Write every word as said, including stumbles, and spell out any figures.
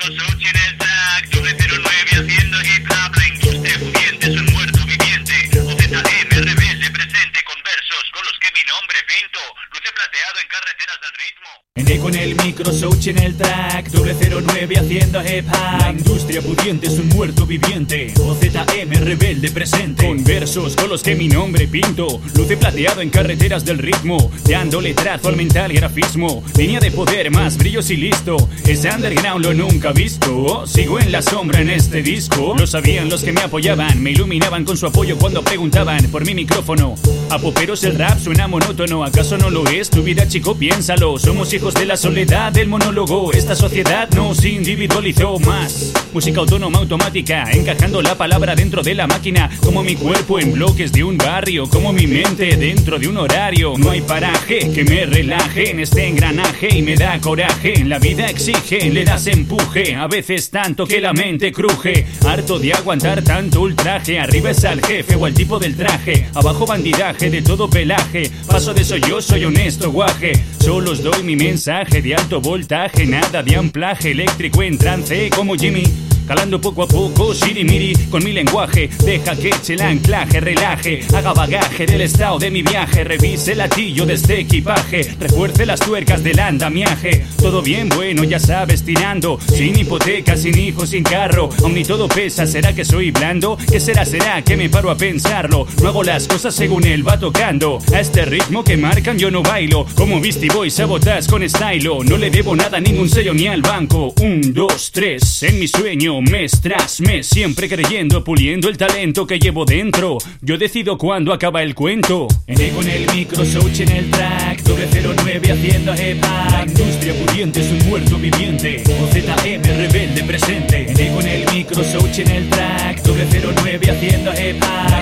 Sochi en el track, doble cero nueve haciendo hip hop, la industria pudiente es un muerto viviente. O Z M rebelde presente con versos con los que mi nombre pinto, luce plateado en carreteras del ritmo. Ene con el micro, Sochi en el track, doble cero nueve haciendo hip hop. La industria pudiente es un muerto viviente. O Z M rebelde presente con versos con los que mi nombre pinto, luce plateado en carreteras del ritmo, dándole trazo al mental grafismo. Línea de poder, más brillos y listo. Ese underground lo nunca visto. Sigo en la sombra en este disco. Lo sabían los que me apoyaban, me iluminaban con su apoyo cuando preguntaban por mi micrófono. A poperos el rap suena monótono, ¿acaso no lo es? Tu vida, chico, piénsalo. Somos hijos de la soledad del monólogo. Esta sociedad nos individualizó más. Música autónoma automática, encajando la palabra dentro de la máquina. Como mi cuerpo en bloques de un barrio, como mi mente dentro de un horario. No hay paraje que me relaje en este engranaje y me da coraje. La vida exige, le das empuje, a veces tanto que la mente cruje. Harto de aguantar tanto ultraje. Arriba es al jefe o al tipo del traje, abajo bandidaje de todo pelaje. Paso de eso, yo soy honesto guaje. Solo os doy mi mensaje de alto voltaje, nada de amplaje eléctrico en trance como Jimmy. Calando poco a poco, shirimiri, con mi lenguaje. Deja que eche el anclaje, relaje, haga bagaje del estado de mi viaje. Revise el latillo de este equipaje, refuerce las tuercas del andamiaje. Todo bien, bueno, ya sabes, tirando. Sin hipoteca, sin hijos, sin carro. Aún ni todo pesa, ¿será que soy blando? ¿Qué será, será que me paro a pensarlo? No hago las cosas según él va tocando. A este ritmo que marcan yo no bailo. Como Beastie Boy, sabotas con stylo. No le debo nada, ningún sello ni al banco. Un, dos, tres, en mi sueño. Mes tras mes, siempre creyendo, puliendo el talento que llevo dentro. Yo decido cuándo acaba el cuento. Ene con el micro, Sochi en el track, doble cero nueve haciendo hip hop. La industria pudiente es un muerto viviente. O Z M rebelde presente. Ene con el micro, Sochi en el track, doble cero nueve haciendo hip hop.